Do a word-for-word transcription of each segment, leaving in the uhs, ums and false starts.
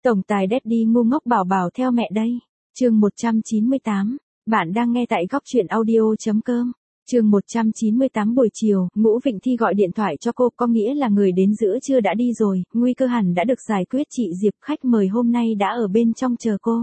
Tổng tài Daddy ngu ngốc bảo bảo theo mẹ đây. Chương một trăm chín mươi tám. Bạn đang nghe tại góc truyện audio chấm com. Chương một trăm chín mươi tám buổi chiều, Ngũ Vịnh Thi gọi điện thoại cho cô, có nghĩa là người đến giữa trưa đã đi rồi, nguy cơ hẳn đã được giải quyết. Chị Diệp khách mời hôm nay đã ở bên trong chờ cô.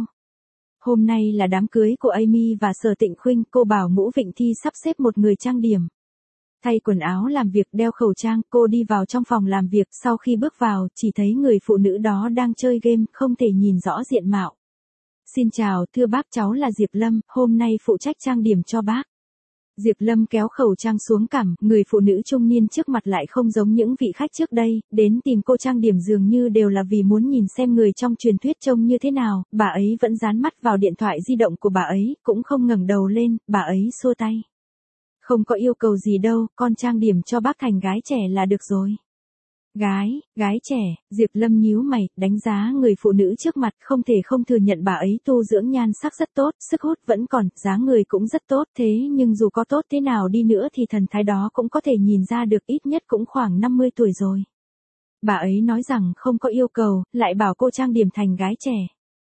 Hôm nay là đám cưới của Amy và Sở Tịnh Khuynh, cô bảo Ngũ Vịnh Thi sắp xếp một người trang điểm. Thay quần áo làm việc, đeo khẩu trang, cô đi vào trong phòng làm việc, sau khi bước vào, chỉ thấy người phụ nữ đó đang chơi game, không thể nhìn rõ diện mạo. Xin chào, thưa bác, cháu là Diệp Lâm, hôm nay phụ trách trang điểm cho bác. Diệp Lâm kéo khẩu trang xuống cằm, người phụ nữ trung niên trước mặt lại không giống những vị khách trước đây, đến tìm cô trang điểm dường như đều là vì muốn nhìn xem người trong truyền thuyết trông như thế nào, bà ấy vẫn dán mắt vào điện thoại di động của bà ấy, cũng không ngẩng đầu lên, bà ấy xua tay. Không có yêu cầu gì đâu, con trang điểm cho bác thành gái trẻ là được rồi. Gái, gái trẻ, Diệp Lâm nhíu mày, đánh giá người phụ nữ trước mặt, không thể không thừa nhận bà ấy tu dưỡng nhan sắc rất tốt, sức hút vẫn còn, dáng người cũng rất tốt, thế nhưng dù có tốt thế nào đi nữa thì thần thái đó cũng có thể nhìn ra được, ít nhất cũng khoảng năm mươi tuổi rồi. Bà ấy nói rằng không có yêu cầu, lại bảo cô trang điểm thành gái trẻ.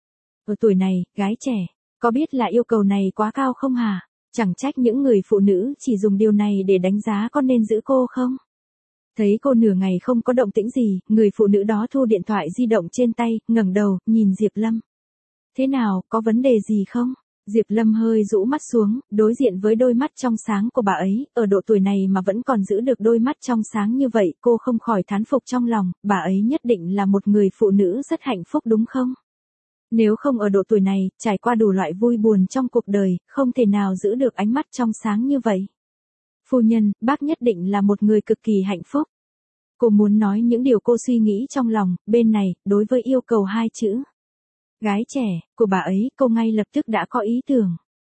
Ở tuổi này, gái trẻ, có biết là yêu cầu này quá cao không hả? Chẳng trách những người phụ nữ chỉ dùng điều này để đánh giá có nên giữ cô không? Thấy cô nửa ngày không có động tĩnh gì, người phụ nữ đó thu điện thoại di động trên tay, ngẩng đầu, nhìn Diệp Lâm. Thế nào, có vấn đề gì không? Diệp Lâm hơi rũ mắt xuống, đối diện với đôi mắt trong sáng của bà ấy, ở độ tuổi này mà vẫn còn giữ được đôi mắt trong sáng như vậy, cô không khỏi thán phục trong lòng, bà ấy nhất định là một người phụ nữ rất hạnh phúc đúng không? Nếu không ở độ tuổi này, trải qua đủ loại vui buồn trong cuộc đời, không thể nào giữ được ánh mắt trong sáng như vậy. Phu nhân, bác nhất định là một người cực kỳ hạnh phúc. Cô muốn nói những điều cô suy nghĩ trong lòng, bên này, đối với yêu cầu hai chữ gái trẻ, của bà ấy, cô ngay lập tức đã có ý tưởng.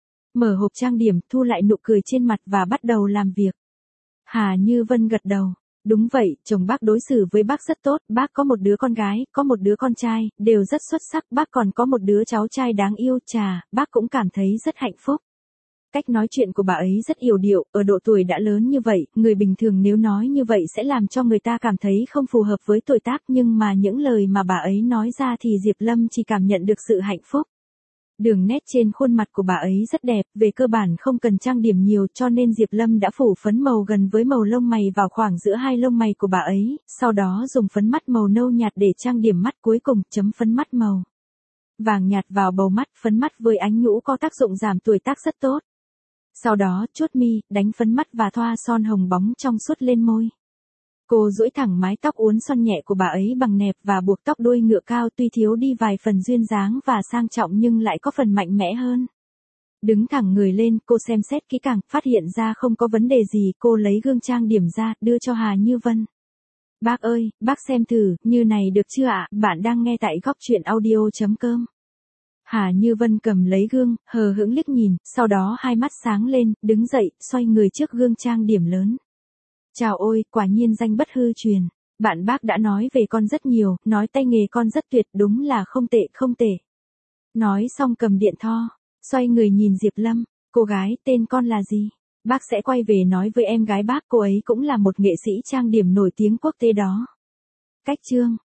Mở hộp trang điểm, thu lại nụ cười trên mặt và bắt đầu làm việc. Hà Như Vân gật đầu. Đúng vậy, chồng bác đối xử với bác rất tốt, bác có một đứa con gái, có một đứa con trai, đều rất xuất sắc, bác còn có một đứa cháu trai đáng yêu, chà, bác cũng cảm thấy rất hạnh phúc. Cách nói chuyện của bà ấy rất yểu điệu, ở độ tuổi đã lớn như vậy, người bình thường nếu nói như vậy sẽ làm cho người ta cảm thấy không phù hợp với tuổi tác, nhưng mà những lời mà bà ấy nói ra thì Diệp Lâm chỉ cảm nhận được sự hạnh phúc. Đường nét trên khuôn mặt của bà ấy rất đẹp, về cơ bản không cần trang điểm nhiều cho nên Diệp Lâm đã phủ phấn màu gần với màu lông mày vào khoảng giữa hai lông mày của bà ấy, sau đó dùng phấn mắt màu nâu nhạt để trang điểm mắt, cuối cùng chấm phấn mắt màu vàng nhạt vào bầu mắt, phấn mắt với ánh nhũ có tác dụng giảm tuổi tác rất tốt. Sau đó, chuốt mi, đánh phấn mắt và thoa son hồng bóng trong suốt lên môi. Cô duỗi thẳng mái tóc uốn xoăn nhẹ của bà ấy bằng nẹp và buộc tóc đuôi ngựa cao, tuy thiếu đi vài phần duyên dáng và sang trọng nhưng lại có phần mạnh mẽ hơn. Đứng thẳng người lên, cô xem xét kỹ càng, phát hiện ra không có vấn đề gì, cô lấy gương trang điểm ra, đưa cho Hà Như Vân. Bác ơi, bác xem thử, như này được chưa ạ? Bạn đang nghe tại góc truyện audio chấm com. Hà Như Vân cầm lấy gương, hờ hững liếc nhìn, sau đó hai mắt sáng lên, đứng dậy, xoay người trước gương trang điểm lớn. Chào ôi, quả nhiên danh bất hư truyền. Bạn bác đã nói về con rất nhiều, nói tay nghề con rất tuyệt, đúng là không tệ, không tệ. Nói xong cầm điện thoại, xoay người nhìn Diệp Lâm. Cô gái, tên con là gì? Bác sẽ quay về nói với em gái bác, cô ấy cũng là một nghệ sĩ trang điểm nổi tiếng quốc tế đó. Cách chương.